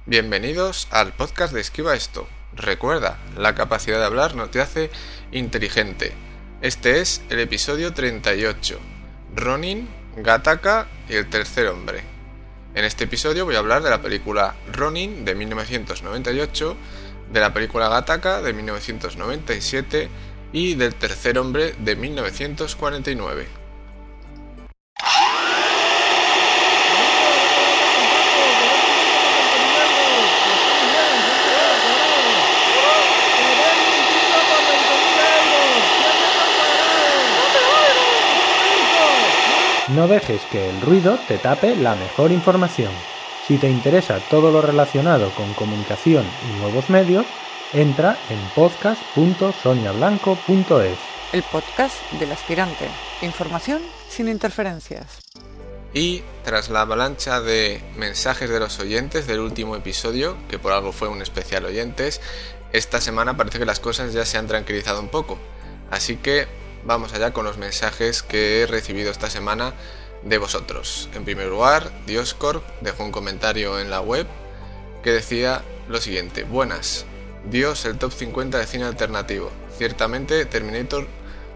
Bienvenidos al podcast de Esquiva Esto. Recuerda, la capacidad de hablar no te hace inteligente. Este es el episodio 38, Ronin, Gattaca y el tercer hombre. En este episodio voy a hablar de la película Ronin de 1998, de la película Gattaca de 1997 y del tercer hombre de 1949. No dejes que el ruido te tape la mejor información. Si te interesa todo lo relacionado con comunicación y nuevos medios, entra en podcast.soniablanco.es. El podcast del aspirante. Información sin interferencias. Y tras la avalancha de mensajes de los oyentes del último episodio, que por algo fue un especial oyentes, esta semana parece que las cosas ya se han tranquilizado un poco. Así que vamos allá con los mensajes que he recibido esta semana de vosotros. En primer lugar, Dioscorp dejó un comentario en la web que decía lo siguiente: buenas, Dios, el top 50 de cine alternativo. Ciertamente Terminator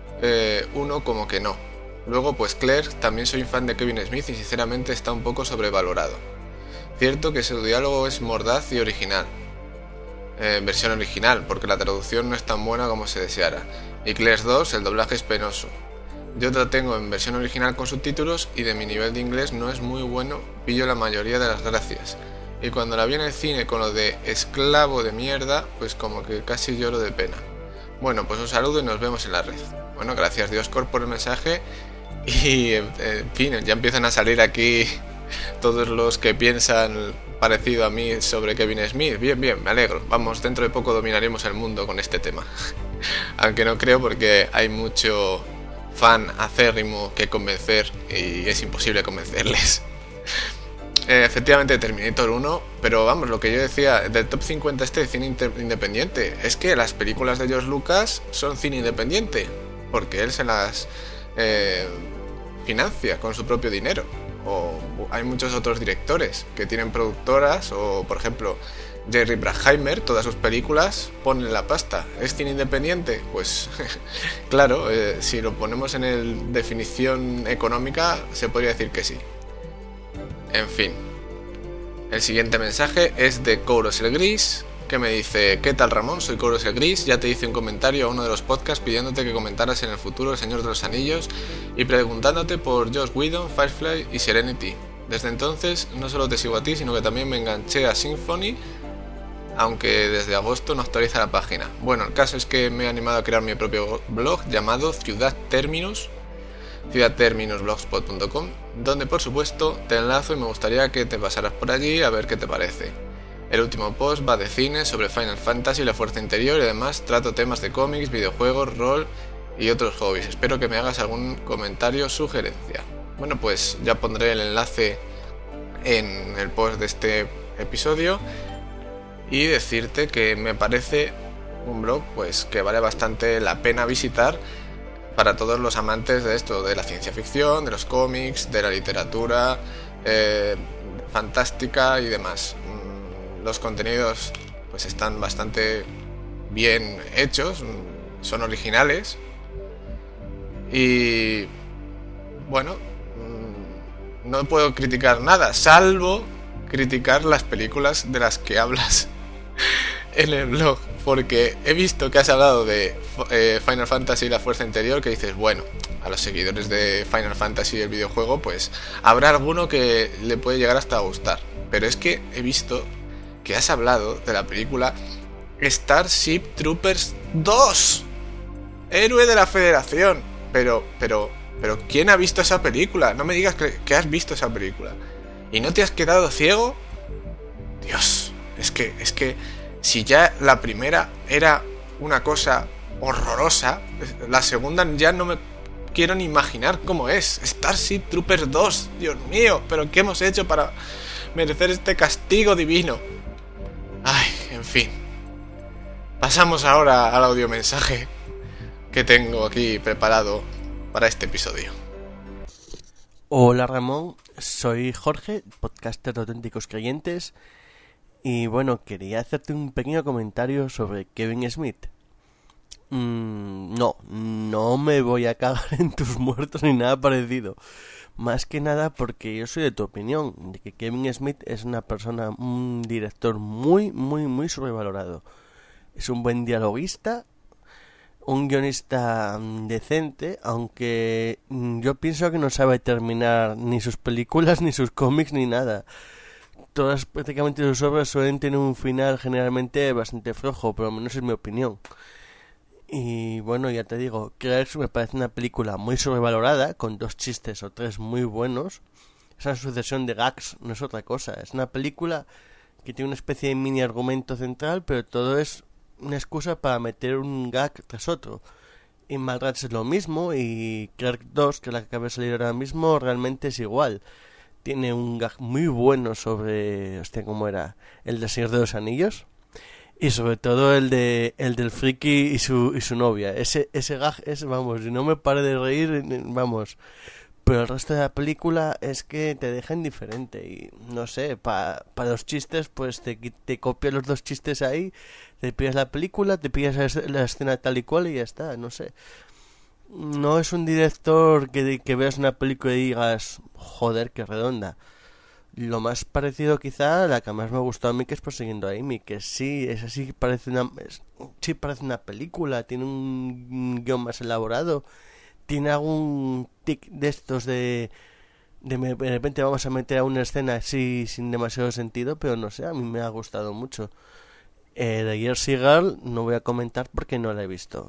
1 como que no. Luego pues Claire, también soy fan de Kevin Smith y sinceramente está un poco sobrevalorado. Cierto que su diálogo es mordaz y original. Versión original, porque la traducción no es tan buena como se deseara. Y Claire 2, el doblaje es penoso. Yo lo tengo en versión original con subtítulos y de mi nivel de inglés no es muy bueno, pillo la mayoría de las gracias. Y cuando la vi en el cine con lo de esclavo de mierda, pues como que casi lloro de pena. Bueno, pues un saludo y nos vemos en la red. Bueno, gracias Dioscorp por el mensaje y en fin, ya empiezan a salir aquí todos los que piensan parecido a mí sobre Kevin Smith. Bien, me alegro. Vamos, dentro de poco dominaremos el mundo con este tema. Aunque no creo, porque hay mucho fan acérrimo que convencer y es imposible convencerles. Efectivamente Terminator 1, pero vamos, lo que yo decía del top 50 de cine independiente, es que las películas de George Lucas son cine independiente, porque él se las financia con su propio dinero. O hay muchos otros directores que tienen productoras, o por ejemplo Jerry Bruckheimer, todas sus películas ponen la pasta. ¿Es cine independiente? Pues claro, si lo ponemos en el definición económica se podría decir que sí. En fin, el siguiente mensaje es de Kouros el Gris, que me dice: ¿qué tal Ramón? Soy Kouros el Gris, ya te hice un comentario a uno de los podcasts pidiéndote que comentaras en el futuro El Señor de los Anillos y preguntándote por Joss Whedon, Firefly y Serenity. Desde entonces no solo te sigo a ti, sino que también me enganché a Symphony, aunque desde agosto no actualiza la página. Bueno, el caso es que me he animado a crear mi propio blog llamado Ciudad Terminus, ciudadterminusblogspot.com, donde por supuesto te enlazo y me gustaría que te pasaras por allí a ver qué te parece. El último post va de cine, sobre Final Fantasy y la fuerza interior, y además trato temas de cómics, videojuegos, rol y otros hobbies. Espero que me hagas algún comentario o sugerencia. Bueno, pues ya pondré el enlace en el post de este episodio y decirte que me parece un blog pues que vale bastante la pena visitar para todos los amantes de esto, de la ciencia ficción, de los cómics, de la literatura fantástica y demás. Los contenidos pues están bastante bien hechos, son originales y bueno, no puedo criticar nada, salvo criticar las películas de las que hablas en el blog, porque he visto que has hablado de Final Fantasy y la fuerza interior, que dices, bueno, a los seguidores de Final Fantasy y el videojuego pues habrá alguno que le puede llegar hasta a gustar, pero es que he visto que has hablado de la película Starship Troopers 2, Héroe de la Federación. Pero ¿quién ha visto esa película? No me digas que has visto esa película y no te has quedado ciego. Dios, es que si ya la primera era una cosa horrorosa, la segunda ya no me quiero ni imaginar cómo es. Starship Troopers 2, Dios mío, pero ¿qué hemos hecho para merecer este castigo divino? Ay, en fin. Pasamos ahora al audiomensaje que tengo aquí preparado para este episodio. Hola Ramón, soy Jorge, podcaster de Auténticos Creyentes, Y bueno, quería hacerte un pequeño comentario sobre Kevin Smith. No me voy a cagar en tus muertos ni nada parecido. Más que nada porque yo soy de tu opinión, de que Kevin Smith es una persona, un director muy, muy, muy sobrevalorado. Es un buen dialoguista, un guionista decente, aunque yo pienso que no sabe terminar ni sus películas, ni sus cómics, ni nada. Todas prácticamente sus obras suelen tener un final generalmente bastante flojo, por lo menos es mi opinión. Y bueno, ya te digo, Clerks me parece una película muy sobrevalorada, con 2 chistes o 3 muy buenos. Esa sucesión de gags no es otra cosa. Es una película que tiene una especie de mini argumento central, pero todo es una excusa para meter un gag tras otro. Y Mallrats es lo mismo, y Clerks 2, que es la que acaba de salir ahora mismo, realmente es igual. Tiene un gag muy bueno sobre... Hostia, ¿cómo era? El del Señor de los Anillos. Y sobre todo el del friki y su novia. Ese gag es, vamos, si no me paro de reír, vamos. Pero el resto de la película es que te deja indiferente. Y no sé, para los chistes, pues te copias los 2 chistes ahí, te pillas la película, te pillas la escena tal y cual y ya está, no sé. No es un director que veas una película y digas, joder, qué redonda. Lo más parecido quizá, la que más me ha gustado a mí, que es Persiguiendo a Amy, que sí, es así, parece una película, tiene un guión más elaborado, tiene algún tic de estos de repente vamos a meter a una escena así sin demasiado sentido, pero no sé, a mí me ha gustado mucho. De Jersey Girl no voy a comentar porque no la he visto.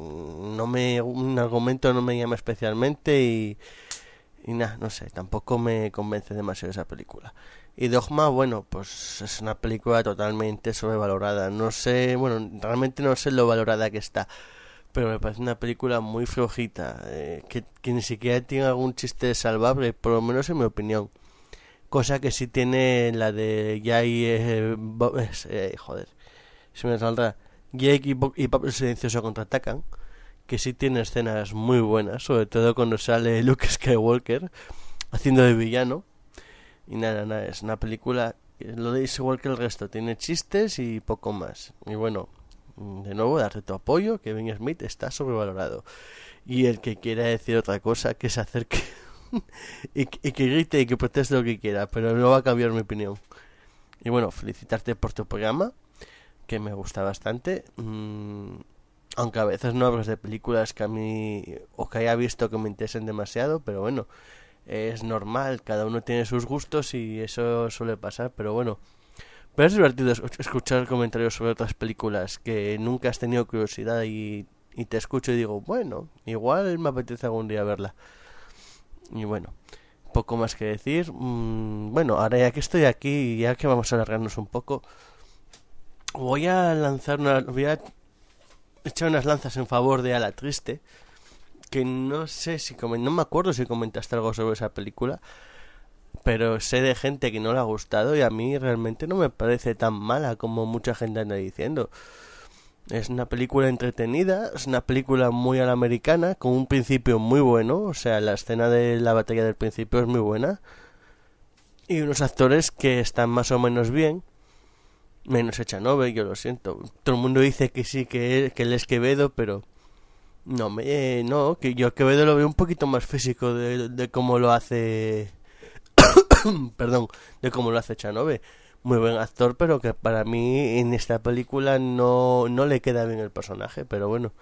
Un argumento no me llama especialmente y nada, no sé, tampoco me convence demasiado esa película. Y Dogma, bueno, pues es una película totalmente sobrevalorada. No sé, bueno, realmente no sé lo valorada que está, pero me parece una película muy flojita, que ni siquiera tiene algún chiste salvable, por lo menos en mi opinión. Cosa que sí tiene la de Jay, joder, se me saldrá. Jake y Bob el Silencioso contraatacan, que sí tiene escenas muy buenas, sobre todo cuando sale Luke Skywalker haciendo de villano. Y nada, es una película que lo dice igual que el resto, tiene chistes y poco más. Y bueno, de nuevo, darte tu apoyo, Kevin Smith está sobrevalorado. Y el que quiera decir otra cosa, que se acerque y que grite y que proteste lo que quiera, pero no va a cambiar mi opinión. Y bueno, felicitarte por tu programa, que me gusta bastante. Aunque a veces no hablas de películas que a mí o que haya visto que me interesen demasiado, pero bueno, es normal, cada uno tiene sus gustos y eso suele pasar, pero bueno. Pero es divertido escuchar comentarios sobre otras películas que nunca has tenido curiosidad y te escucho y digo, bueno, igual me apetece algún día verla. Y bueno, poco más que decir. Bueno, ahora ya que estoy aquí, ya que vamos a alargarnos un poco, voy a echar unas lanzas en favor de A la Triste, que no sé si no me acuerdo si comentaste algo sobre esa película, pero sé de gente que no le ha gustado y a mí realmente no me parece tan mala como mucha gente anda diciendo. Es una película entretenida, es una película muy a la americana, con un principio muy bueno, o sea, la escena de la batalla del principio es muy buena, y unos actores que están más o menos bien, menos Echanove, yo lo siento. Todo el mundo dice que sí, que él es Quevedo, pero no, que yo a Quevedo lo veo un poquito más físico de cómo lo hace perdón, de cómo lo hace Echanove. Muy buen actor, pero que para mí en esta película no le queda bien el personaje, pero bueno.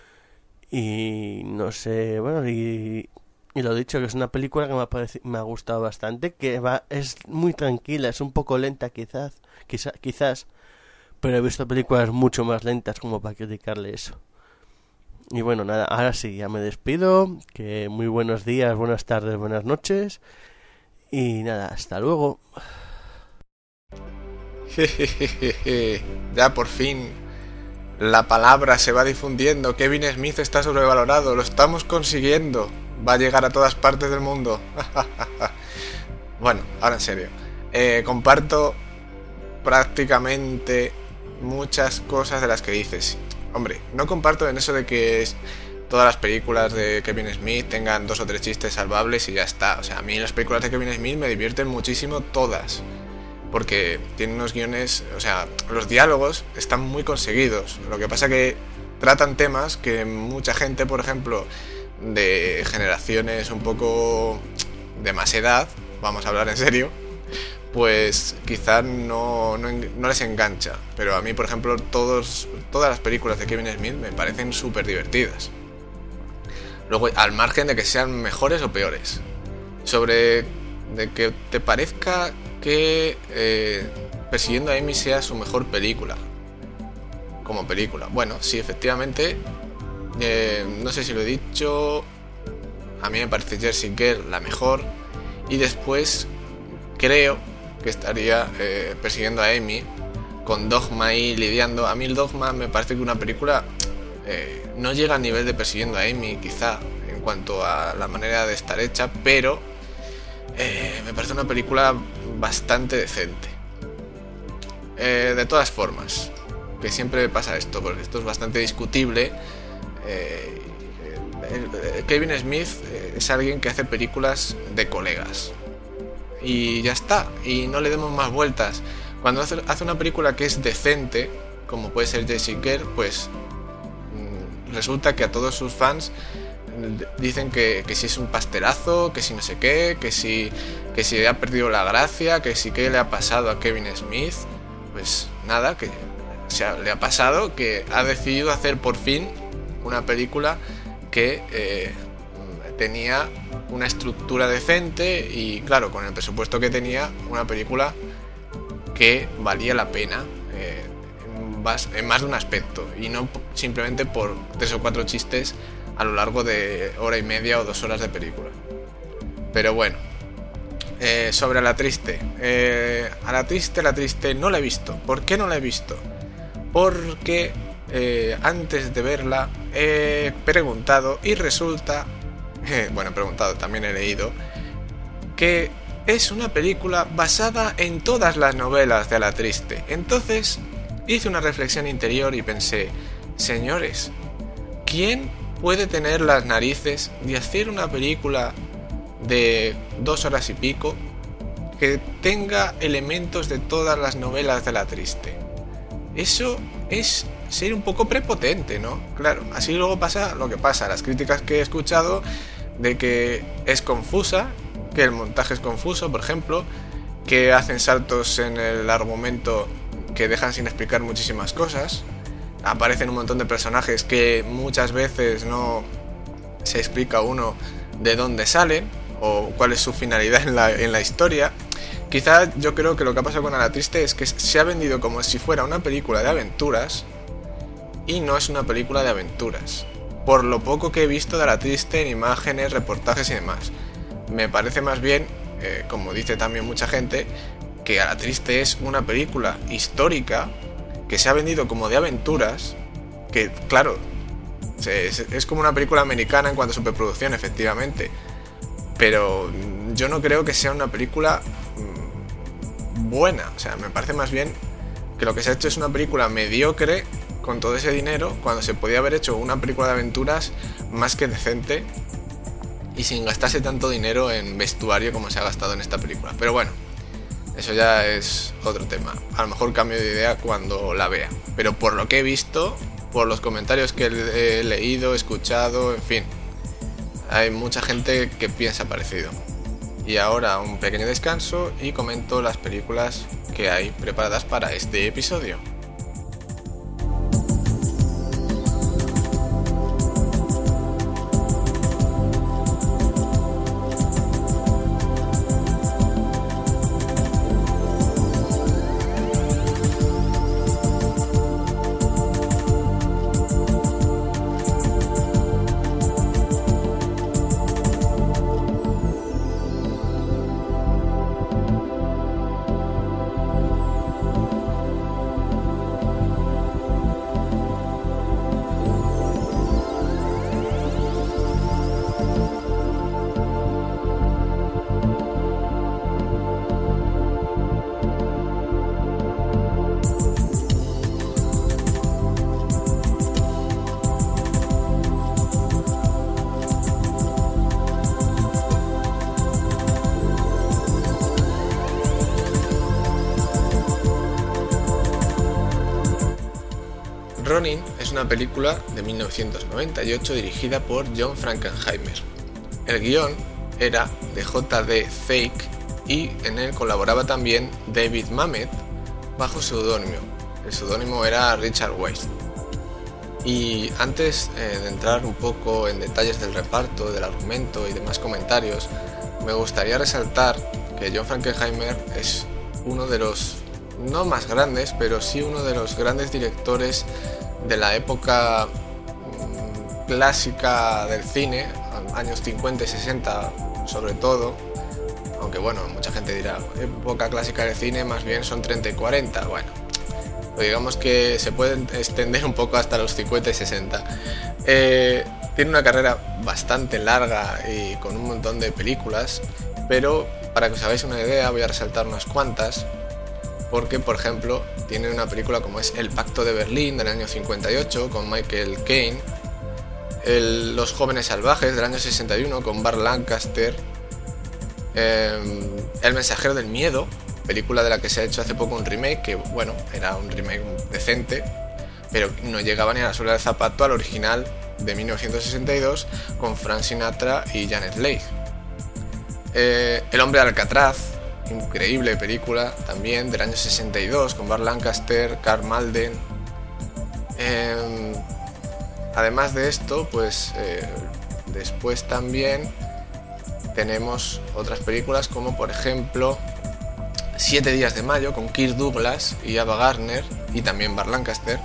Y no sé, bueno, y lo dicho, que es una película que me ha gustado bastante, que es muy tranquila, es un poco lenta quizás, pero he visto películas mucho más lentas como para criticarle eso. Y bueno, nada, ahora sí, ya me despido, que muy buenos días, buenas tardes, buenas noches, y nada, hasta luego. Ya por fin la palabra se va difundiendo. Kevin Smith está sobrevalorado, lo estamos consiguiendo, va a llegar a todas partes del mundo. Bueno, ahora en serio, comparto prácticamente muchas cosas de las que dices. Hombre, no comparto en eso de que todas las películas de Kevin Smith tengan 2 o 3 chistes salvables y ya está. O sea, a mí las películas de Kevin Smith me divierten muchísimo todas. porque tiene unos guiones, o sea, los diálogos están muy conseguidos. Lo que pasa que tratan temas que mucha gente, por ejemplo, de generaciones un poco de más edad, vamos a hablar en serio, pues quizás no les engancha. Pero a mí, por ejemplo, todas las películas de Kevin Smith me parecen súper divertidas. Luego, al margen de que sean mejores o peores, sobre de que te parezca que Persiguiendo a Amy sea su mejor película como película. Bueno, sí, efectivamente, no sé si lo he dicho, a mí me parece Jersey Girl la mejor, y después creo que estaría Persiguiendo a Amy, con Dogma ahí lidiando. A mí el Dogma me parece que una película no llega al nivel de Persiguiendo a Amy, quizá, en cuanto a la manera de estar hecha, pero me parece una película bastante decente. De todas formas, que siempre pasa esto, porque esto es bastante discutible, Kevin Smith es alguien que hace películas de colegas y ya está, y no le demos más vueltas. Cuando hace una película que es decente, como puede ser Jersey Girl, pues resulta que a todos sus fans dicen que si es un pastelazo, que si no sé qué, que si ha perdido la gracia, que si qué le ha pasado a Kevin Smith. Pues nada, que le ha pasado que ha decidido hacer por fin una película que tenía una estructura decente y, claro, con el presupuesto que tenía, una película que valía la pena en más de un aspecto, y no simplemente por 3 o 4 chistes a lo largo de hora y media o 2 horas de película. Pero bueno, sobre La Triste. A La Triste no la he visto. ¿Por qué no la he visto? Porque antes de verla he preguntado y resulta, también he leído, que es una película basada en todas las novelas de La Triste. Entonces hice una reflexión interior y pensé, señores, ¿quién puede tener las narices de hacer una película de 2 horas y pico que tenga elementos de todas las novelas de La Triste? Eso es ser un poco prepotente, ¿no? Claro, así luego pasa lo que pasa, las críticas que he escuchado de que es confusa, que el montaje es confuso, por ejemplo, que hacen saltos en el argumento que dejan sin explicar muchísimas cosas, aparecen un montón de personajes que muchas veces no se explica uno de dónde salen o cuál es su finalidad en la historia. Quizá yo creo que lo que ha pasado con A La Triste es que se ha vendido como si fuera una película de aventuras y no es una película de aventuras, por lo poco que he visto de A La Triste en imágenes, reportajes y demás. Me parece más bien, como dice también mucha gente, que A La Triste es una película histórica que se ha vendido como de aventuras, que claro, es como una película americana en cuanto a superproducción, efectivamente, pero yo no creo que sea una película buena. O sea, me parece más bien que lo que se ha hecho es una película mediocre con todo ese dinero, cuando se podía haber hecho una película de aventuras más que decente y sin gastarse tanto dinero en vestuario como se ha gastado en esta película. Pero bueno, eso ya es otro tema. A lo mejor cambio de idea cuando la vea, pero por lo que he visto, por los comentarios que he leído, escuchado, en fin, hay mucha gente que piensa parecido. Y ahora un pequeño descanso y comento las películas que hay preparadas para este episodio. Ronin es una película de 1998 dirigida por John Frankenheimer. El guión era de J.D. Fake y en él colaboraba también David Mamet bajo seudónimo. El seudónimo era Richard Weisz. Y antes de entrar un poco en detalles del reparto, del argumento y demás comentarios, me gustaría resaltar que John Frankenheimer es uno de los, no más grandes, pero sí uno de los grandes directores de la época clásica del cine, años 50 y 60 sobre todo, aunque bueno, mucha gente dirá, época clásica del cine más bien son 30 y 40, bueno, digamos que se puede extender un poco hasta los 50 y 60. Tiene una carrera bastante larga y con un montón de películas, pero para que os hagáis una idea voy a resaltar unas cuantas, porque por ejemplo tiene una película como es El Pacto de Berlín del año 58 con Michael Caine, Los Jóvenes Salvajes del año 61 con Burt Lancaster, El Mensajero del Miedo, película de la que se ha hecho hace poco un remake, que bueno, era un remake decente, pero no llegaba ni a la suela del zapato al original de 1962 con Frank Sinatra y Janet Leigh. El Hombre de Alcatraz, increíble película también del año 62 con Burt Lancaster, Karl Malden. Además de esto, pues después también tenemos otras películas como por ejemplo 7 días de mayo con Kirk Douglas y Ava Gardner y también Burt Lancaster.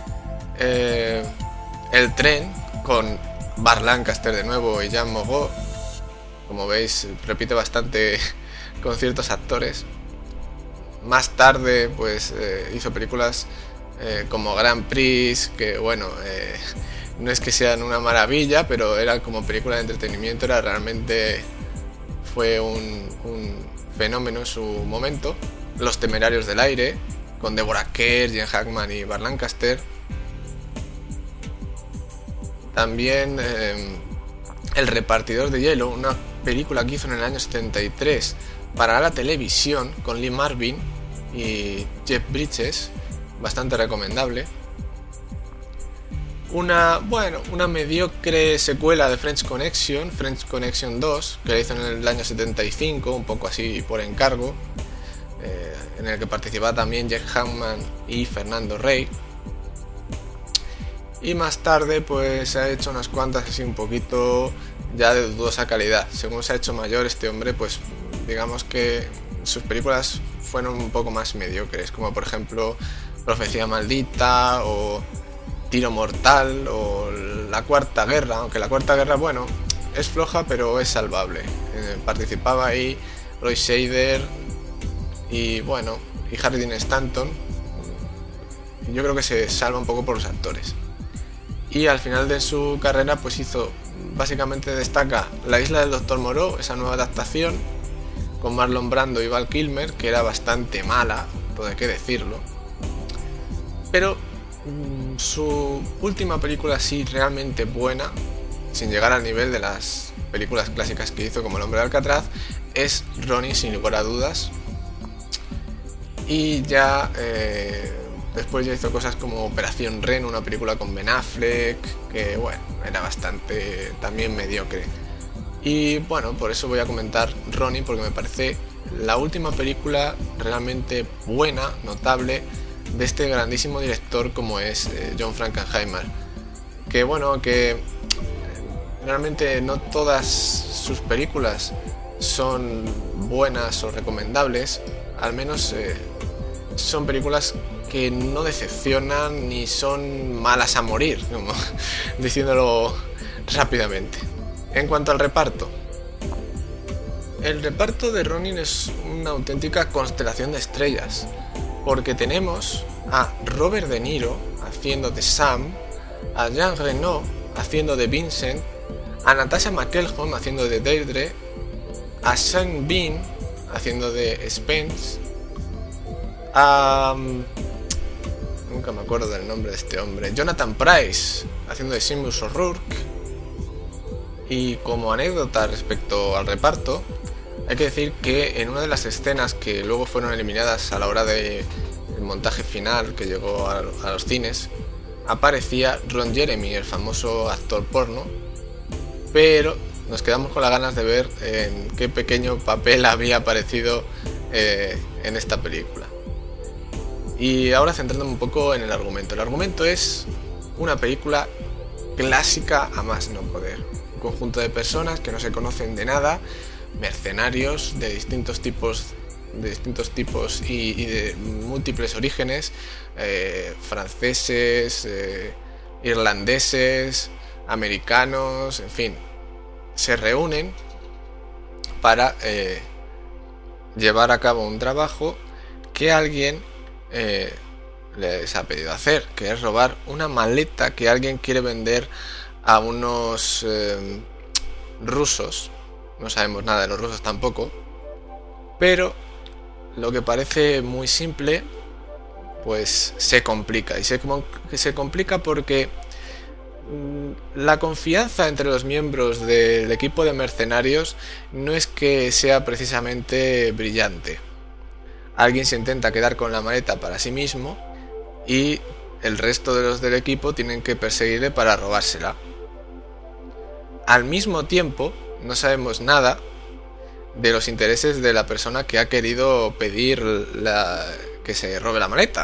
El tren con Burt Lancaster de nuevo y Jean Moreau. Como veis, repite bastante con ciertos actores. Más tarde pues hizo películas como Grand Prix, que bueno, no es que sean una maravilla, pero eran como película de entretenimiento, fue un fenómeno en su momento. Los Temerarios del Aire con Deborah Kerr, Gene Hackman y Burt Lancaster. También El Repartidor de Hielo, una película que hizo en el año 73 para la televisión con Lee Marvin y Jeff Bridges, bastante recomendable. Una mediocre secuela de French Connection 2, que la hizo en el año 75, un poco así por encargo, en el que participaba también Jack Hammond y Fernando Rey. Y más tarde pues ha hecho unas cuantas así un poquito ya de dudosa calidad. Según se ha hecho mayor este hombre, pues digamos que sus películas fueron un poco más mediocres, como por ejemplo Profecía Maldita o Tiro Mortal o La Cuarta Guerra, aunque La Cuarta Guerra, bueno, es floja pero es salvable. Participaba ahí Roy Scheider y bueno, y Harry Dean Stanton. Yo creo que se salva un poco por los actores. Y al final de su carrera pues básicamente destaca La Isla del Dr. Moreau, esa nueva adaptación con Marlon Brando y Val Kilmer, que era bastante mala, todo hay que decirlo. Pero su última película sí realmente buena, sin llegar al nivel de las películas clásicas que hizo como El Hombre de Alcatraz, es Ronin, sin lugar a dudas. Y ya después ya hizo cosas como Operación Ren, una película con Ben Affleck, que bueno, era bastante también mediocre. Y bueno, por eso voy a comentar Ronin, porque me parece la última película realmente buena, notable, de este grandísimo director como es John Frankenheimer. Que bueno, que realmente no todas sus películas son buenas o recomendables, al menos son películas que no decepcionan ni son malas a morir, como diciéndolo rápidamente. En cuanto al reparto, el reparto de Ronin es una auténtica constelación de estrellas, porque tenemos a Robert De Niro haciendo de Sam, a Jean Reno haciendo de Vincent, a Natasha McElhone haciendo de Deirdre, a Sean Bean haciendo de Spence, nunca me acuerdo del nombre de este hombre, Jonathan Pryce haciendo de Seamus O'Rourke. Y como anécdota respecto al reparto, hay que decir que en una de las escenas que luego fueron eliminadas a la hora del montaje final que llegó a los cines, aparecía Ron Jeremy, el famoso actor porno, pero nos quedamos con las ganas de ver en qué pequeño papel había aparecido en esta película. Y ahora centrándome un poco en el argumento. El argumento es una película clásica a más no poder. Un conjunto de personas que no se conocen de nada, mercenarios de distintos tipos y de múltiples orígenes, franceses, irlandeses, americanos, en fin, se reúnen para llevar a cabo un trabajo que alguien les ha pedido hacer, que es robar una maleta que alguien quiere vender a unos rusos. No sabemos nada de los rusos tampoco, pero lo que parece muy simple pues se complica, y se complica porque la confianza entre los miembros del equipo de mercenarios no es que sea precisamente brillante. Alguien se intenta quedar con la maleta para sí mismo y el resto de los del equipo tienen que perseguirle para robársela. Al mismo tiempo, no sabemos nada de los intereses de la persona que ha querido pedir que se robe la maleta.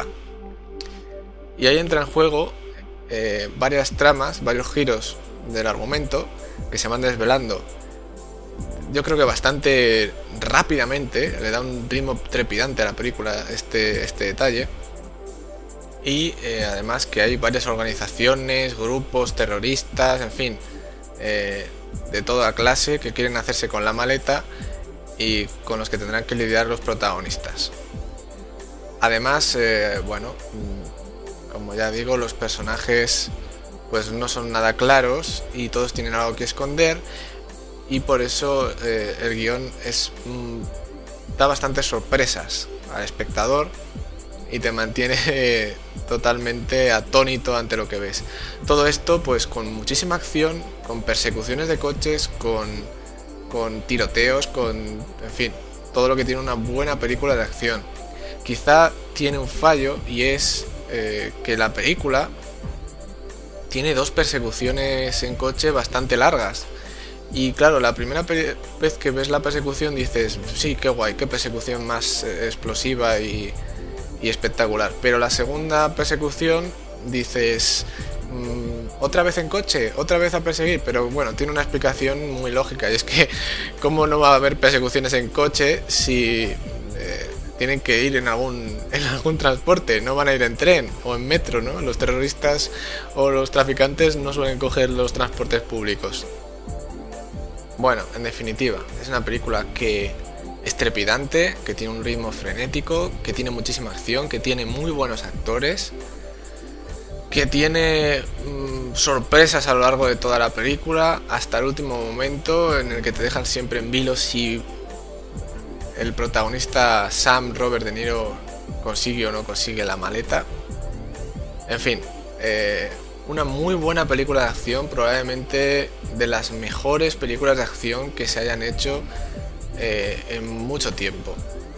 Y ahí entra en juego varias tramas, varios giros del argumento que se van desvelando. Yo creo que bastante rápidamente, le da un ritmo trepidante a la película este detalle. Y además que hay varias organizaciones, grupos terroristas, en fin, de toda clase que quieren hacerse con la maleta y con los que tendrán que lidiar los protagonistas. Además, bueno, como ya digo, los personajes pues no son nada claros y todos tienen algo que esconder, y por eso el guión da bastantes sorpresas al espectador y te mantiene totalmente atónito ante lo que ves. Todo esto pues con muchísima acción, con persecuciones de coches, con tiroteos, en fin, todo lo que tiene una buena película de acción. Quizá tiene un fallo, y es que la película tiene 2 persecuciones en coche bastante largas. Y claro, la primera vez que ves la persecución dices, sí, qué guay, qué persecución más explosiva y espectacular. Pero la segunda persecución dices, otra vez en coche, otra vez a perseguir. Pero bueno, tiene una explicación muy lógica, y es que ¿cómo no va a haber persecuciones en coche si tienen que ir en algún transporte? No van a ir en tren o en metro, ¿no? Los terroristas o los traficantes no suelen coger los transportes públicos. Bueno, en definitiva, es una película que es trepidante, que tiene un ritmo frenético, que tiene muchísima acción, que tiene muy buenos actores, que tiene sorpresas a lo largo de toda la película, hasta el último momento, en el que te dejan siempre en vilo si el protagonista Sam Robert De Niro consigue o no consigue la maleta. En fin, una muy buena película de acción, probablemente de las mejores películas de acción que se hayan hecho en mucho tiempo.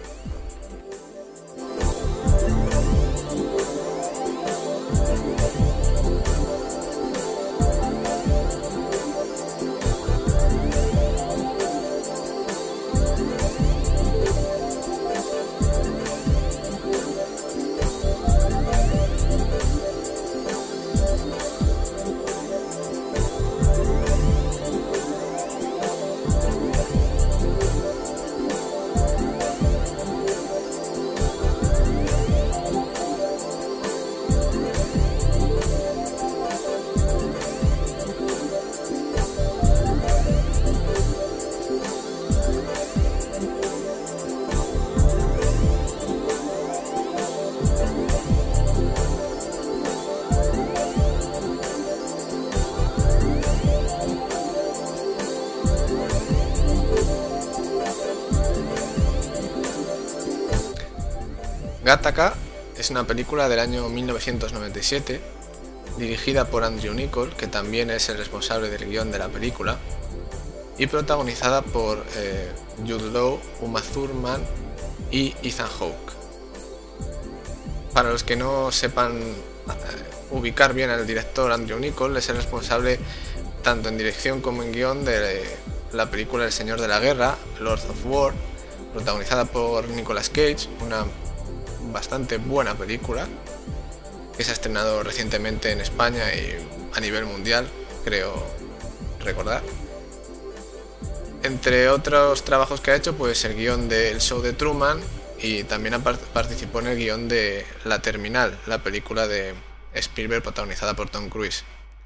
Gattaca es una película del año 1997, dirigida por Andrew Niccol, que también es el responsable del guión de la película, y protagonizada por Jude Law, Uma Thurman y Ethan Hawke. Para los que no sepan ubicar bien al director Andrew Niccol, es el responsable tanto en dirección como en guión de la película El Señor de la Guerra, Lord of War, protagonizada por Nicolas Cage, una bastante buena película que se ha estrenado recientemente en España y a nivel mundial, creo recordar. Entre otros trabajos que ha hecho, pues el guión del Show de Truman, y también participó en el guión de La Terminal, la película de Spielberg protagonizada por Tom Cruise.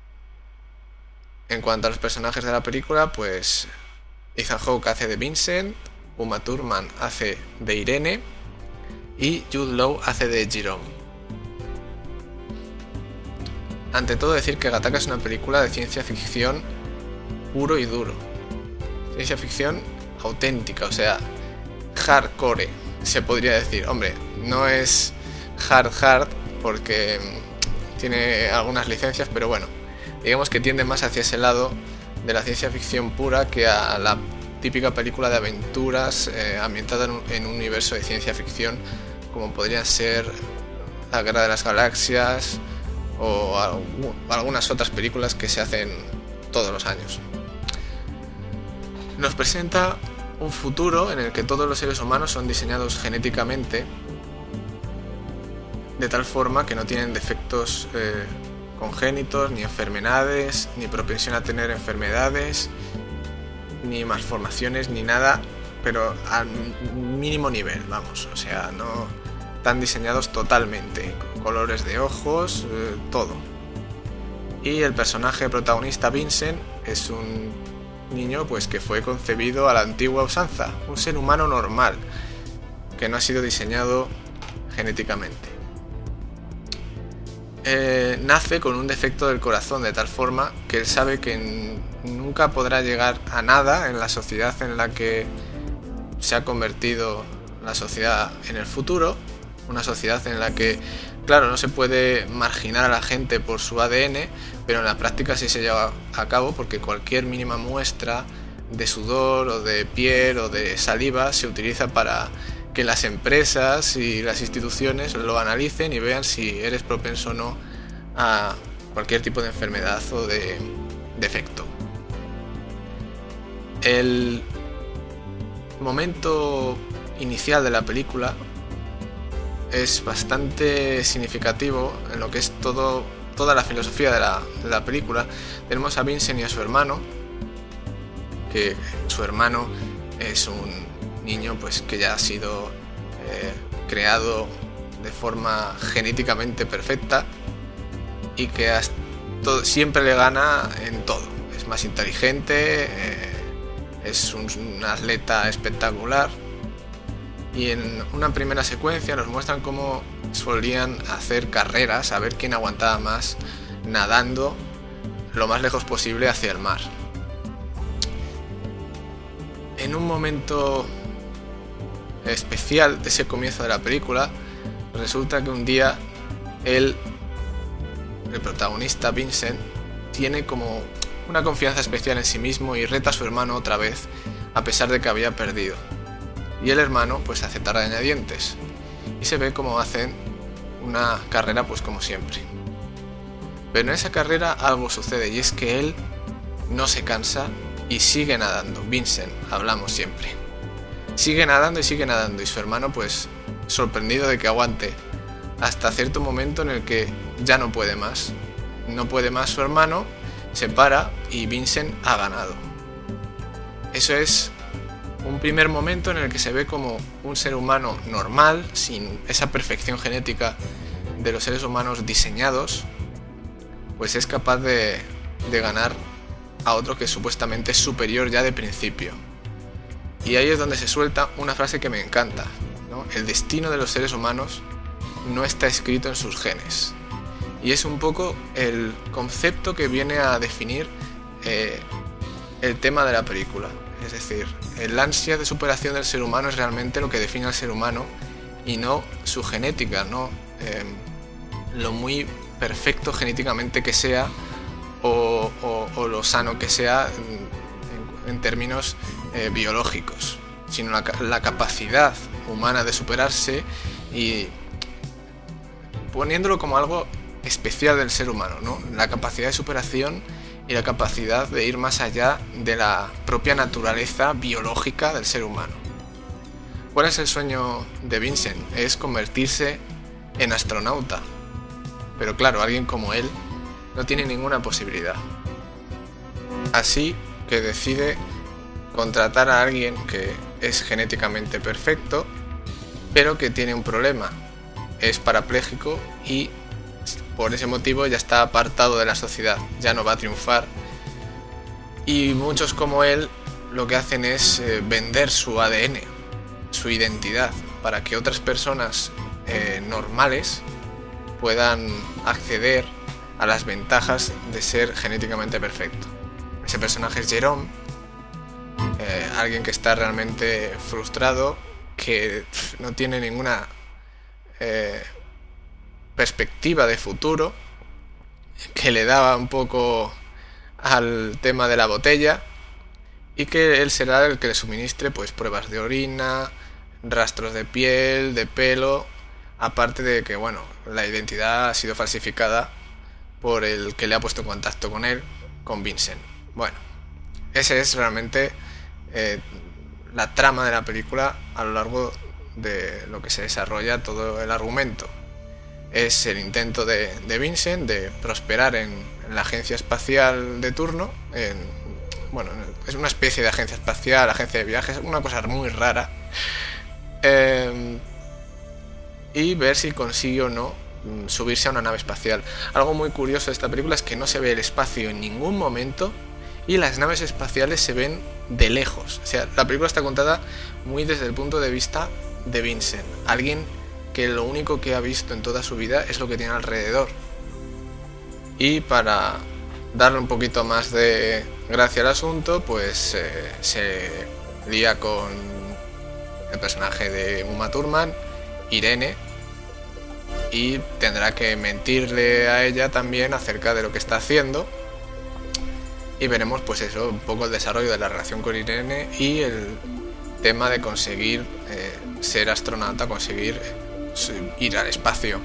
En cuanto a los personajes de la película, pues Ethan Hawke hace de Vincent, Uma Thurman hace de Irene y Jude Law hace de Jerome. Ante todo, decir que Gattaca es una película de ciencia ficción puro y duro. Ciencia ficción auténtica, o sea, hardcore, se podría decir. Hombre, no es hard porque tiene algunas licencias, pero bueno, digamos que tiende más hacia ese lado de la ciencia ficción pura que a la típica película de aventuras ambientada en un universo de ciencia ficción, como podrían ser La Guerra de las Galaxias o algunas otras películas que se hacen todos los años. Nos presenta un futuro en el que todos los seres humanos son diseñados genéticamente de tal forma que no tienen defectos congénitos, ni enfermedades, ni propensión a tener enfermedades, ni malformaciones, ni nada, pero al mínimo nivel, vamos, o sea, no están diseñados totalmente, colores de ojos, todo. Y el personaje protagonista, Vincent, es un niño pues que fue concebido a la antigua usanza, un ser humano normal, que no ha sido diseñado genéticamente. Nace con un defecto del corazón, de tal forma que él sabe que nunca podrá llegar a nada en la sociedad en la que se ha convertido la sociedad en el futuro, una sociedad en la que, claro, no se puede marginar a la gente por su ADN, pero en la práctica sí se lleva a cabo, porque cualquier mínima muestra de sudor o de piel o de saliva se utiliza para que las empresas y las instituciones lo analicen y vean si eres propenso o no a cualquier tipo de enfermedad o de defecto. El momento inicial de la película es bastante significativo en lo que es toda la filosofía de la película. Tenemos a Vincent y a su hermano, que su hermano es un niño pues que ya ha sido creado de forma genéticamente perfecta y que siempre le gana en todo. Es más inteligente, es un atleta espectacular, y en una primera secuencia nos muestran cómo solían hacer carreras a ver quién aguantaba más nadando lo más lejos posible hacia el mar. En un momento especial de ese comienzo de la película, resulta que un día el protagonista Vincent tiene como una confianza especial en sí mismo y reta a su hermano otra vez, a pesar de que había perdido. Y el hermano pues hace tardañadientes y se ve como hacen una carrera pues como siempre. Pero en esa carrera algo sucede, y es que él no se cansa y sigue nadando. Vincent, hablamos siempre. Sigue nadando y su hermano pues sorprendido de que aguante hasta cierto momento en el que ya no puede más. No puede más su hermano, se para y Vincent ha ganado. Eso es un primer momento en el que se ve como un ser humano normal, sin esa perfección genética de los seres humanos diseñados, pues es capaz de ganar a otro que supuestamente es superior ya de principio. Y ahí es donde se suelta una frase que me encanta, ¿no? El destino de los seres humanos no está escrito en sus genes. Y es un poco el concepto que viene a definir el tema de la película. Es decir, el ansia de superación del ser humano es realmente lo que define al ser humano y no su genética, no lo muy perfecto genéticamente que sea o lo sano que sea en términos biológicos, sino la capacidad humana de superarse, y poniéndolo como algo especial del ser humano, ¿no? La capacidad de superación y la capacidad de ir más allá de la propia naturaleza biológica del ser humano. ¿Cuál es el sueño de Vincent? Es convertirse en astronauta. Pero claro, alguien como él no tiene ninguna posibilidad. Así que decide contratar a alguien que es genéticamente perfecto, pero que tiene un problema. Es parapléjico y por ese motivo ya está apartado de la sociedad, ya no va a triunfar. Y muchos como él lo que hacen es vender su ADN, su identidad, para que otras personas normales puedan acceder a las ventajas de ser genéticamente perfecto. Ese personaje es Jerome, alguien que está realmente frustrado, que no tiene ninguna perspectiva de futuro, que le daba un poco al tema de la botella, y que él será el que le suministre pues pruebas de orina, rastros de piel, de pelo, aparte de que bueno, la identidad ha sido falsificada por el que le ha puesto en contacto con él, con Vincent. Bueno, ese es realmente la trama de la película a lo largo de lo que se desarrolla todo el argumento. Es el intento de Vincent de prosperar en la agencia espacial de turno, es una especie de agencia espacial, agencia de viajes, una cosa muy rara, y ver si consigue o no subirse a una nave espacial. Algo muy curioso de esta película es que no se ve el espacio en ningún momento y las naves espaciales se ven de lejos. O sea, la película está contada muy desde el punto de vista de Vincent, alguien que lo único que ha visto en toda su vida es lo que tiene alrededor. Y para darle un poquito más de gracia al asunto, pues se lía con el personaje de Uma Thurman, Irene, y tendrá que mentirle a ella también acerca de lo que está haciendo. Y veremos pues eso, un poco el desarrollo de la relación con Irene y el tema de conseguir ser astronauta, conseguir ir al espacio.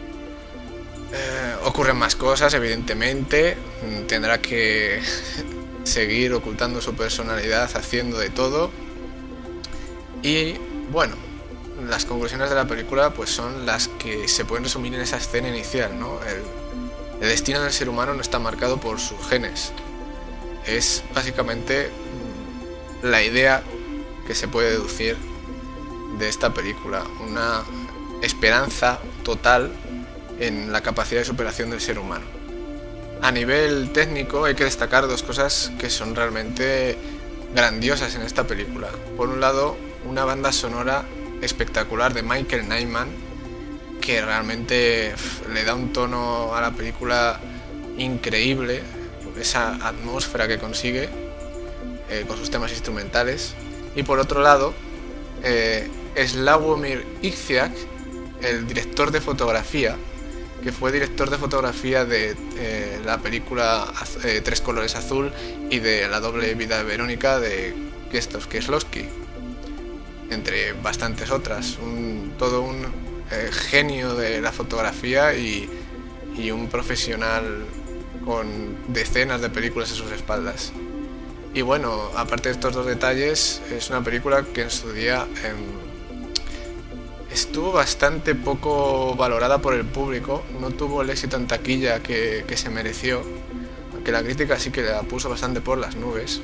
Ocurren más cosas, evidentemente. Tendrá que seguir ocultando su personalidad, haciendo de todo. Y bueno, las conclusiones de la película pues son las que se pueden resumir en esa escena inicial, ¿no? El destino del ser humano no está marcado por sus genes. Es básicamente la idea que se puede deducir de esta película, una esperanza total en la capacidad de superación del ser humano. A nivel técnico hay que destacar dos cosas que son realmente grandiosas en esta película. Por un lado, una banda sonora espectacular de Michael Nyman, que realmente le da un tono a la película increíble, esa atmósfera que consigue con sus temas instrumentales. Y por otro lado, Sławomir Ichniak, el director de fotografía, que fue director de fotografía de la película Tres colores azul y de La doble vida de Verónica de Krzysztof Kieślowski, entre bastantes otras. Todo un genio de la fotografía y un profesional con decenas de películas a sus espaldas. Y bueno, aparte de estos dos detalles, es una película que en su día estuvo bastante poco valorada por el público, no tuvo el éxito en taquilla que se mereció, aunque la crítica sí que la puso bastante por las nubes.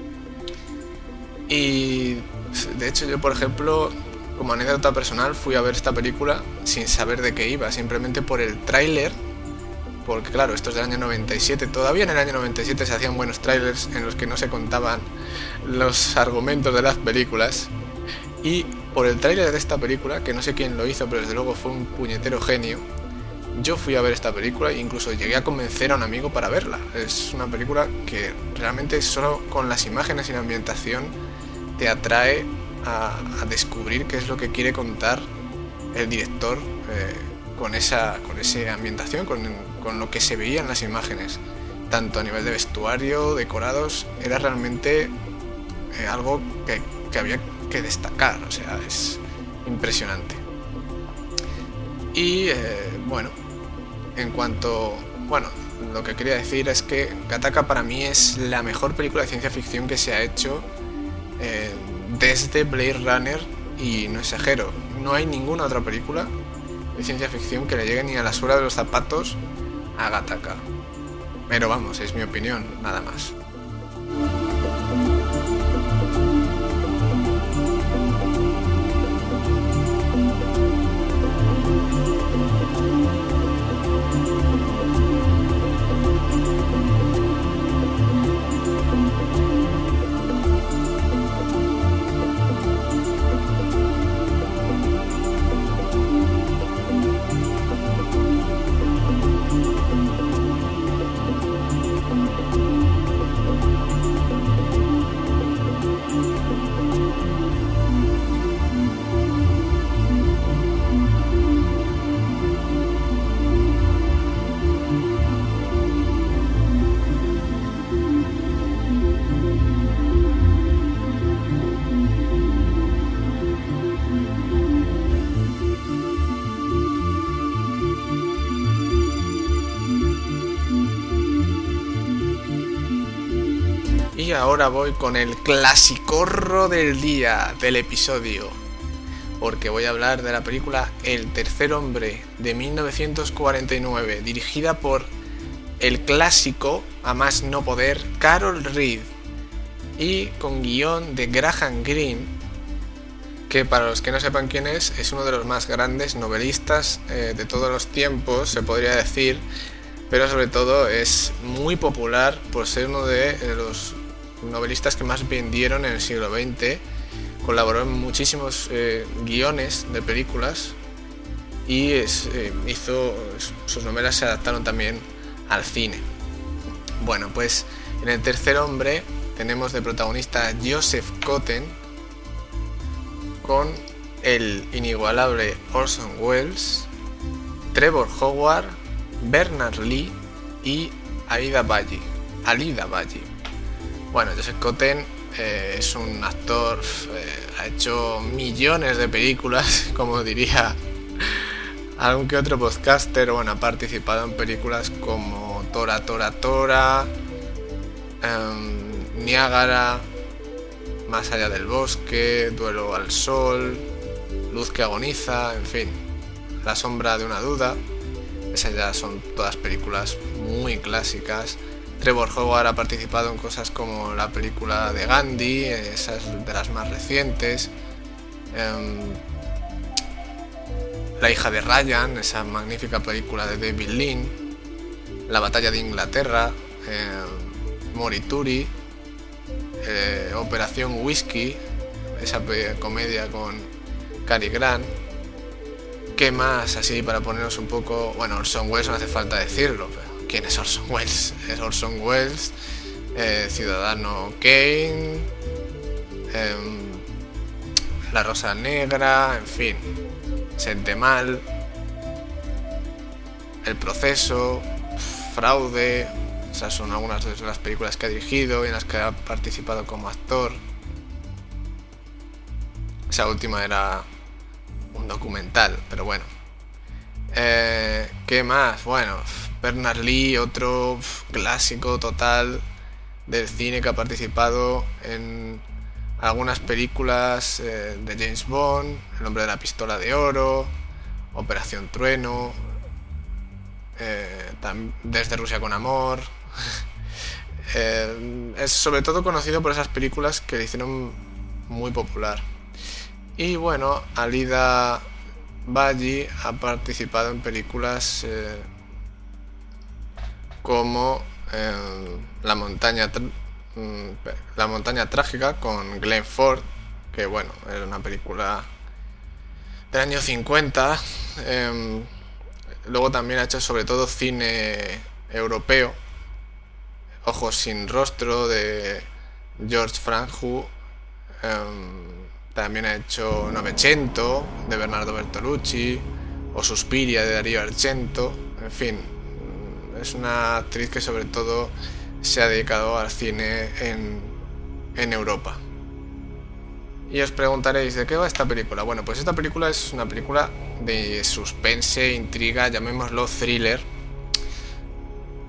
Y de hecho yo, por ejemplo, como anécdota personal, fui a ver esta película sin saber de qué iba, simplemente por el tráiler, porque claro, esto es del año 97, todavía en el año 97 se hacían buenos trailers en los que no se contaban los argumentos de las películas. Y por el tráiler de esta película, que no sé quién lo hizo, pero desde luego fue un puñetero genio, yo fui a ver esta película e incluso llegué a convencer a un amigo para verla. Es una película que realmente solo con las imágenes y la ambientación te atrae a descubrir qué es lo que quiere contar el director con esa ambientación, con lo que se veía en las imágenes, tanto a nivel de vestuario, decorados. Era realmente algo que había que destacar, o sea, es impresionante. Y bueno, en cuanto... Bueno, lo que quería decir es que Gattaca para mí es la mejor película de ciencia ficción que se ha hecho desde Blade Runner, y no exagero, no hay ninguna otra película de ciencia ficción que le llegue ni a la suela de los zapatos a Gattaca. Pero vamos, es mi opinión, nada más. Y ahora voy con el clasicorro del día, del episodio, porque voy a hablar de la película El tercer hombre, de 1949, dirigida por el clásico, a más no poder, Carol Reed, y con guión de Graham Greene, que para los que no sepan quién es uno de los más grandes novelistas de todos los tiempos, se podría decir, pero sobre todo es muy popular por ser uno de los novelistas que más vendieron en el siglo XX. Colaboró en muchísimos guiones de películas y sus novelas se adaptaron también al cine. Bueno, pues en El tercer hombre tenemos de protagonista a Joseph Cotten, con el inigualable Orson Welles, Trevor Howard, Bernard Lee y Alida Valli. Bueno, Joseph Cotten es un actor, ha hecho millones de películas, como diría algún que otro podcaster. Bueno, ha participado en películas como Tora, Niágara, Más allá del bosque, Duelo al sol, Luz que agoniza, en fin, La sombra de una duda. Esas ya son todas películas muy clásicas. Trevor Howard ha participado en cosas como la película de Gandhi, esas de las más recientes, La hija de Ryan, esa magnífica película de David Lean, La batalla de Inglaterra, Morituri, Operación Whisky, esa comedia con Cary Grant. ¿Qué más? Así para ponernos un poco... Bueno, Orson Welles no hace falta decirlo, pero ¿quién es Orson Welles? Es Orson Welles, Ciudadano Kane, La rosa negra, en fin, Sente mal, El proceso, Fraude. Esas son algunas de las películas que ha dirigido y en las que ha participado como actor. Esa última era un documental, pero bueno. ¿Qué más? Bueno, Bernard Lee, otro clásico total del cine que ha participado en algunas películas de James Bond, El hombre de la pistola de oro, Operación Trueno, Desde Rusia con amor. Es sobre todo conocido por esas películas que le hicieron muy popular. Y bueno, Alida Valli ha participado en películas como La montaña trágica con Glenn Ford, que bueno, era una película del año 50. Luego también ha hecho sobre todo cine europeo, Ojos sin rostro de George Franju. También ha hecho Novecento de Bernardo Bertolucci o Suspiria de Dario Argento. En fin, es una actriz que sobre todo se ha dedicado al cine en Europa. Y os preguntaréis, ¿de qué va esta película? Bueno, pues esta película es una película de suspense, intriga, llamémoslo thriller,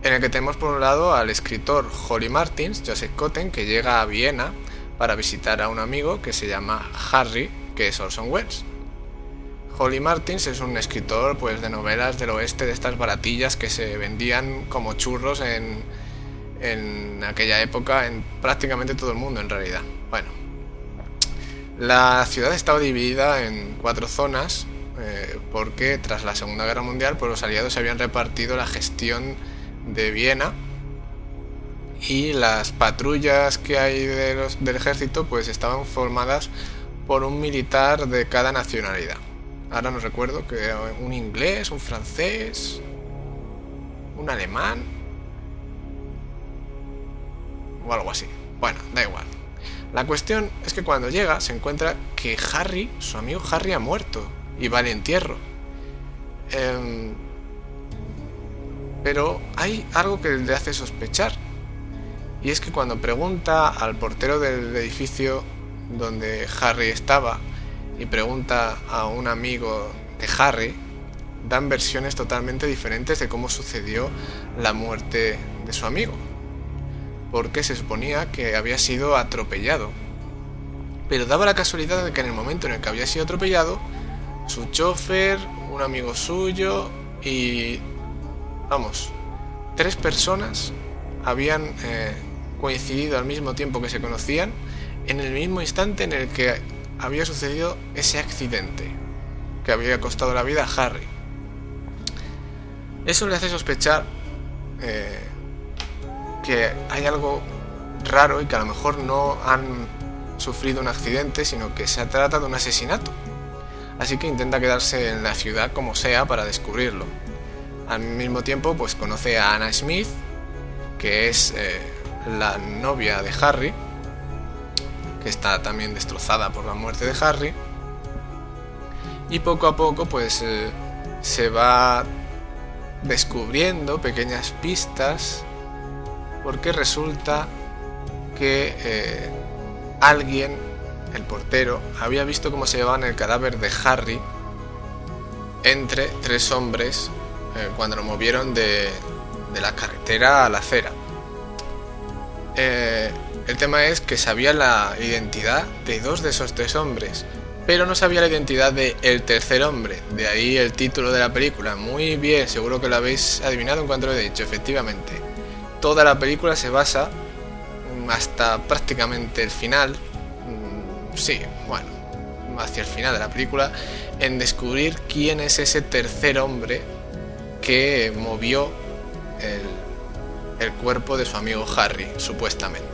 en el que tenemos por un lado al escritor Holly Martins, Joseph Cotten, que llega a Viena para visitar a un amigo que se llama Harry, que es Orson Welles. Holly Martins es un escritor pues de novelas del oeste, de estas baratillas que se vendían como churros en aquella época en prácticamente todo el mundo en realidad. Bueno, la ciudad estaba dividida en 4 zonas porque tras la Segunda Guerra Mundial pues los aliados se habían repartido la gestión de Viena y las patrullas que hay del ejército pues estaban formadas por un militar de cada nacionalidad. Ahora no recuerdo, que era un inglés, un francés, un alemán o algo así. Bueno, da igual. La cuestión es que cuando llega se encuentra que Harry, su amigo Harry, ha muerto y va al entierro. Pero hay algo que le hace sospechar, y es que cuando pregunta al portero del edificio donde Harry estaba y pregunta a un amigo de Harry, dan versiones totalmente diferentes de cómo sucedió la muerte de su amigo, porque se suponía que había sido atropellado, pero daba la casualidad de que en el momento en el que había sido atropellado, su chofer, un amigo suyo y 3 personas habían coincidido al mismo tiempo que se conocían en el mismo instante en el que había sucedido ese accidente que había costado la vida a Harry. Eso le hace sospechar que hay algo raro y que a lo mejor no han sufrido un accidente, sino que se trata de un asesinato. Así que intenta quedarse en la ciudad como sea para descubrirlo. Al mismo tiempo pues conoce a Anna Smith, que es la novia de Harry, que está también destrozada por la muerte de Harry, y poco a poco pues se va descubriendo pequeñas pistas, porque resulta que alguien, el portero, había visto cómo se llevaban el cadáver de Harry entre 3 hombres cuando lo movieron de la carretera a la acera. El tema es que sabía la identidad de 2 de esos 3 hombres, pero no sabía la identidad del tercer hombre. De ahí el título de la película. Muy bien, seguro que lo habéis adivinado en cuanto lo he dicho. Efectivamente, toda la película se basa, hasta prácticamente el final, hacia el final de la película, en descubrir quién es ese tercer hombre que movió el cuerpo de su amigo Harry, supuestamente.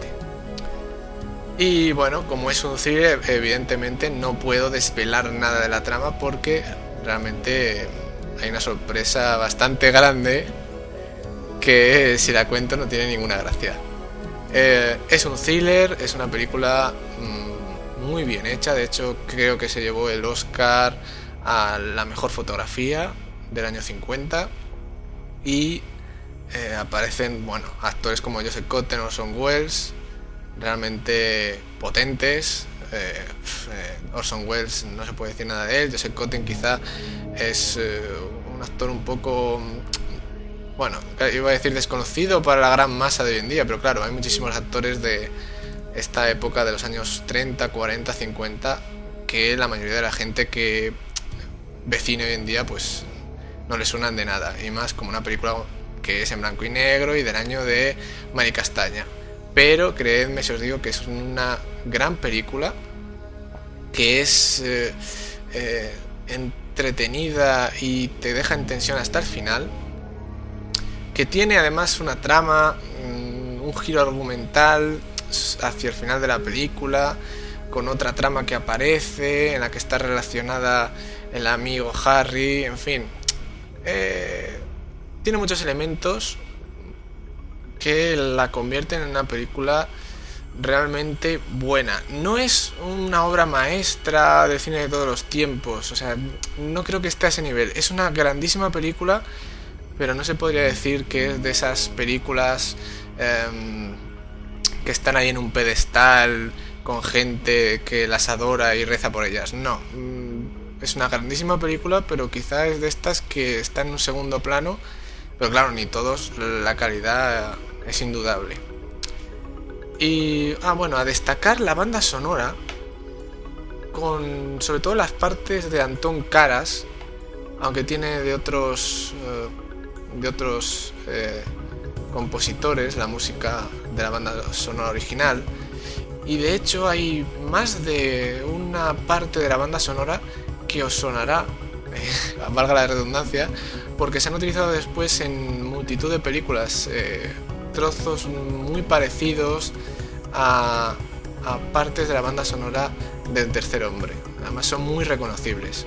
Y bueno, como es un thriller, evidentemente no puedo desvelar nada de la trama porque realmente hay una sorpresa bastante grande que si la cuento no tiene ninguna gracia. Es un thriller, es una película muy bien hecha. De hecho creo que se llevó el Oscar a la mejor fotografía del año 50 y aparecen actores como Joseph Cotten, Orson Welles, realmente potentes. Orson Welles no se puede decir nada de él. Joseph Cotten quizá es un actor un poco, iba a decir desconocido para la gran masa de hoy en día, pero claro, hay muchísimos actores de esta época de los años 30, 40, 50 que la mayoría de la gente que ve cine hoy en día pues no le suenan de nada, y más como una película que es en blanco y negro y del año de Mari Castaña. Pero creedme si os digo que es una gran película, que es entretenida y te deja en tensión hasta el final, que tiene además una trama, un giro argumental hacia el final de la película, con otra trama que aparece, en la que está relacionada el amigo Harry, en fin. Tiene muchos elementos que la convierten en una película realmente buena. No es una obra maestra de cine de todos los tiempos, o sea, no creo que esté a ese nivel. Es una grandísima película, pero no se podría decir que es de esas películas que están ahí en un pedestal con gente que las adora y reza por ellas. No, es una grandísima película, pero quizá es de estas que está en un segundo plano, Pero claro, ni todos, la calidad es indudable. Y a destacar la banda sonora, con sobre todo las partes de Antón Caras, aunque tiene de otros compositores la música de la banda sonora original. Y de hecho hay más de una parte de la banda sonora que os sonará, valga la redundancia, porque se han utilizado después en multitud de películas, trozos muy parecidos a partes de la banda sonora del Tercer Hombre. Además son muy reconocibles.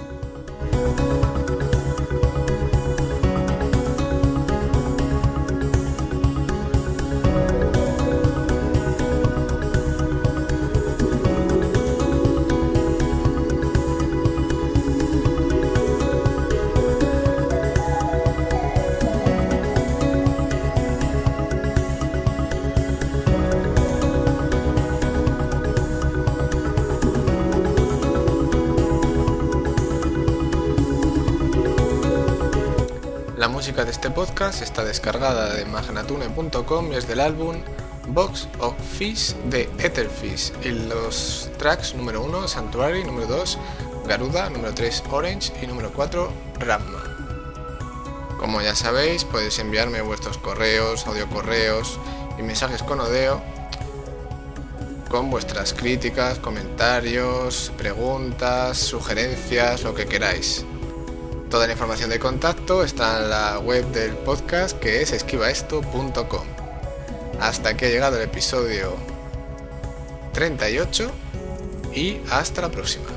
La música de este podcast está descargada de magnatune.com y es del álbum Box of Fish de Etherfish, y los tracks número 1 Sanctuary, número 2 Garuda, número 3 Orange y número 4 Ramma. Como ya sabéis, podéis enviarme vuestros correos, audiocorreos y mensajes con Odeo con vuestras críticas, comentarios, preguntas, sugerencias, lo que queráis. Toda la información de contacto está en la web del podcast, que es esquivaesto.com. Hasta aquí ha llegado el episodio 38 y hasta la próxima.